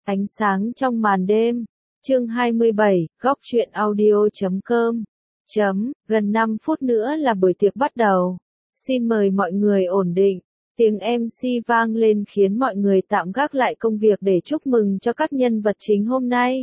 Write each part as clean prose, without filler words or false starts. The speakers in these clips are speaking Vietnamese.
Ánh sáng trong màn đêm. Chương 27, góc truyện audio.com. Gần 5 phút nữa là buổi tiệc bắt đầu. Xin mời mọi người ổn định. Tiếng MC vang lên khiến mọi người tạm gác lại công việc để chúc mừng cho các nhân vật chính hôm nay.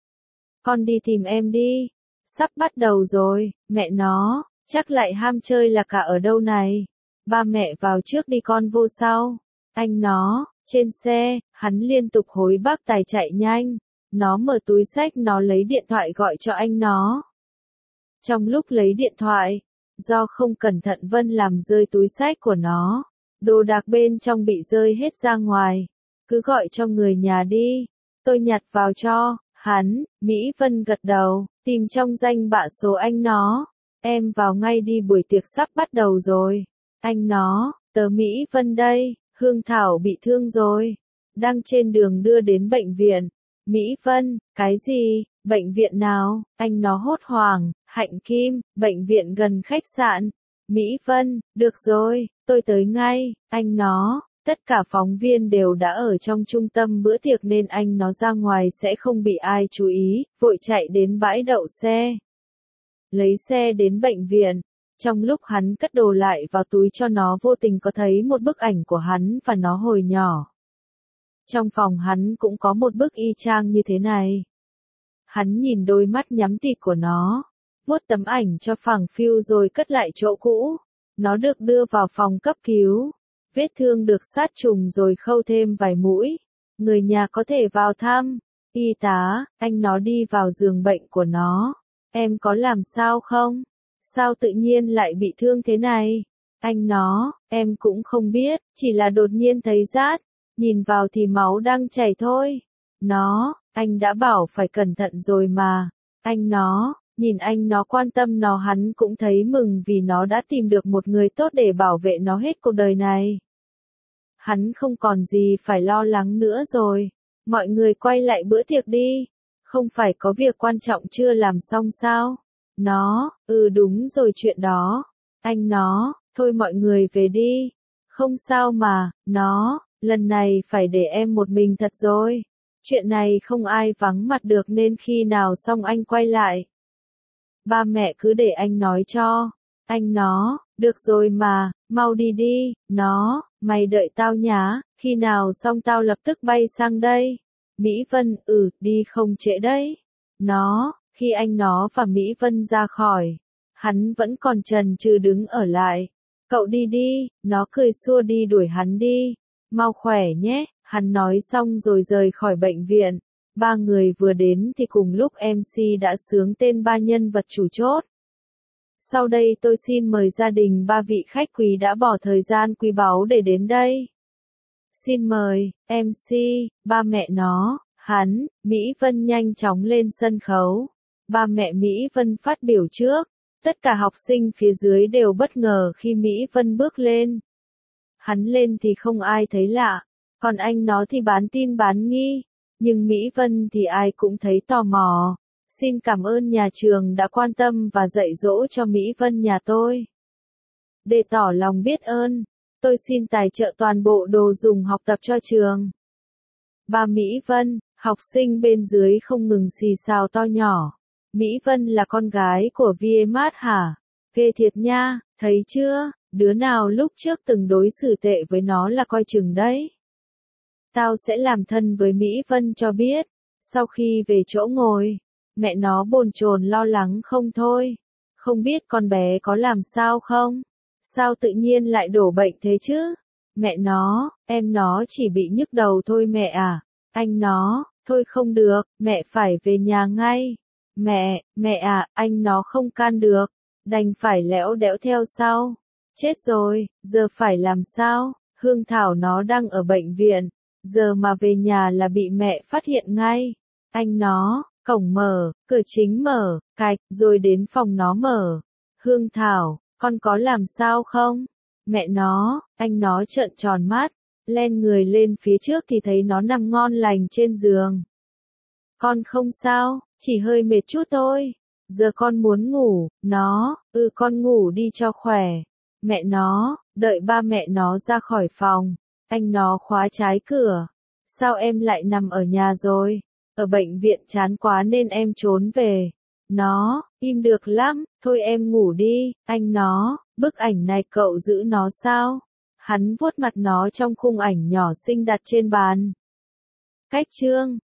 Con đi tìm em đi. Sắp bắt đầu rồi, mẹ nó, chắc lại ham chơi là cả ở đâu này. Ba mẹ vào trước đi con vô sau. Anh nó, trên xe, hắn liên tục hối bác tài chạy nhanh. Nó mở túi xách nó lấy điện thoại gọi cho anh nó. Trong lúc lấy điện thoại, do không cẩn thận Vân làm rơi túi xách của nó. Đồ đạc bên trong bị rơi hết ra ngoài. Cứ gọi cho người nhà đi. Tôi nhặt vào cho. Hắn, Mỹ Vân gật đầu, tìm trong danh bạ số anh nó. Em vào ngay đi buổi tiệc sắp bắt đầu rồi. Anh nó, tớ Mỹ Vân đây, Hương Thảo bị thương rồi. Đang trên đường đưa đến bệnh viện. Mỹ Vân, cái gì, bệnh viện nào? Anh nó hốt hoảng, Hạnh Kim, bệnh viện gần khách sạn. Mỹ Vân, được rồi, tôi tới ngay, anh nó. Tất cả phóng viên đều đã ở trong trung tâm bữa tiệc nên anh nó ra ngoài sẽ không bị ai chú ý, vội chạy đến bãi đậu xe. Lấy xe đến bệnh viện. Trong lúc hắn cất đồ lại vào túi cho nó vô tình có thấy một bức ảnh của hắn và nó hồi nhỏ. Trong phòng hắn cũng có một bức y chang như thế này. Hắn nhìn đôi mắt nhắm tịt của nó, vuốt tấm ảnh cho phẳng phiu rồi cất lại chỗ cũ. Nó được đưa vào phòng cấp cứu. Vết thương được sát trùng rồi khâu thêm vài mũi. Người nhà có thể vào thăm. Y tá, anh nó đi vào giường bệnh của nó. Em có làm sao không? Sao tự nhiên lại bị thương thế này? Anh nó, em cũng không biết, chỉ là đột nhiên thấy rát. Nhìn vào thì máu đang chảy thôi. Nó, anh đã bảo phải cẩn thận rồi mà. Anh nó, nhìn anh nó quan tâm nó hắn cũng thấy mừng vì nó đã tìm được một người tốt để bảo vệ nó hết cuộc đời này. Hắn không còn gì phải lo lắng nữa rồi. Mọi người quay lại bữa tiệc đi. Không phải có việc quan trọng chưa làm xong sao? Nó, đúng rồi chuyện đó. Anh nó, thôi mọi người về đi. Không sao mà, nó, lần này phải để em một mình thật rồi. Chuyện này không ai vắng mặt được nên khi nào xong anh quay lại. Ba mẹ cứ để anh nói cho. Anh nó, được rồi mà, mau đi đi, nó, mày đợi tao nhá, khi nào xong tao lập tức bay sang đây. Mỹ Vân, đi không trễ đấy. Nó, khi anh nó và Mỹ Vân ra khỏi, hắn vẫn còn chần chừ đứng ở lại. Cậu đi đi, nó cười xua đi đuổi hắn đi. Mau khỏe nhé, hắn nói xong rồi rời khỏi bệnh viện. Ba người vừa đến thì cùng lúc MC đã xướng tên ba nhân vật chủ chốt. Sau đây tôi xin mời gia đình ba vị khách quý đã bỏ thời gian quý báu để đến đây. Xin mời, MC, ba mẹ nó, hắn, Mỹ Vân nhanh chóng lên sân khấu. Ba mẹ Mỹ Vân phát biểu trước. Tất cả học sinh phía dưới đều bất ngờ khi Mỹ Vân bước lên. Hắn lên thì không ai thấy lạ, còn anh nó thì bán tin bán nghi. Nhưng Mỹ Vân thì ai cũng thấy tò mò. Xin cảm ơn nhà trường đã quan tâm và dạy dỗ cho Mỹ Vân nhà tôi. Để tỏ lòng biết ơn, tôi xin tài trợ toàn bộ đồ dùng học tập cho trường. Ba Mỹ Vân, học sinh bên dưới không ngừng xì xào to nhỏ. Mỹ Vân là con gái của Viemat hả? Ghê thiệt nha, thấy chưa, đứa nào lúc trước từng đối xử tệ với nó là coi chừng đấy. Tao sẽ làm thân với Mỹ Vân cho biết. Sau khi về chỗ ngồi, mẹ nó bồn chồn lo lắng không thôi. Không biết con bé có làm sao không? Sao tự nhiên lại đổ bệnh thế chứ? Mẹ nó, em nó chỉ bị nhức đầu thôi mẹ à. Anh nó, thôi không được, mẹ phải về nhà ngay. Mẹ à, anh nó không can được. Đành phải lẽo đẽo theo sau. Chết rồi, giờ phải làm sao? Hương Thảo nó đang ở bệnh viện. Giờ mà về nhà là bị mẹ phát hiện ngay. Anh nó, cổng mở, cửa chính mở, cạch, rồi đến phòng nó mở. Hương Thảo, con có làm sao không? Mẹ nó, anh nó trợn tròn mắt, len người lên phía trước thì thấy nó nằm ngon lành trên giường. Con không sao, chỉ hơi mệt chút thôi. Giờ con muốn ngủ, nó, con ngủ đi cho khỏe. Mẹ nó, đợi ba mẹ nó ra khỏi phòng. Anh nó khóa trái cửa. Sao em lại nằm ở nhà rồi? Ở bệnh viện chán quá nên em trốn về. Nó, im được lắm, thôi em ngủ đi, anh nó, bức ảnh này cậu giữ nó sao? Hắn vuốt mặt nó trong khung ảnh nhỏ xinh đặt trên bàn. Cách chương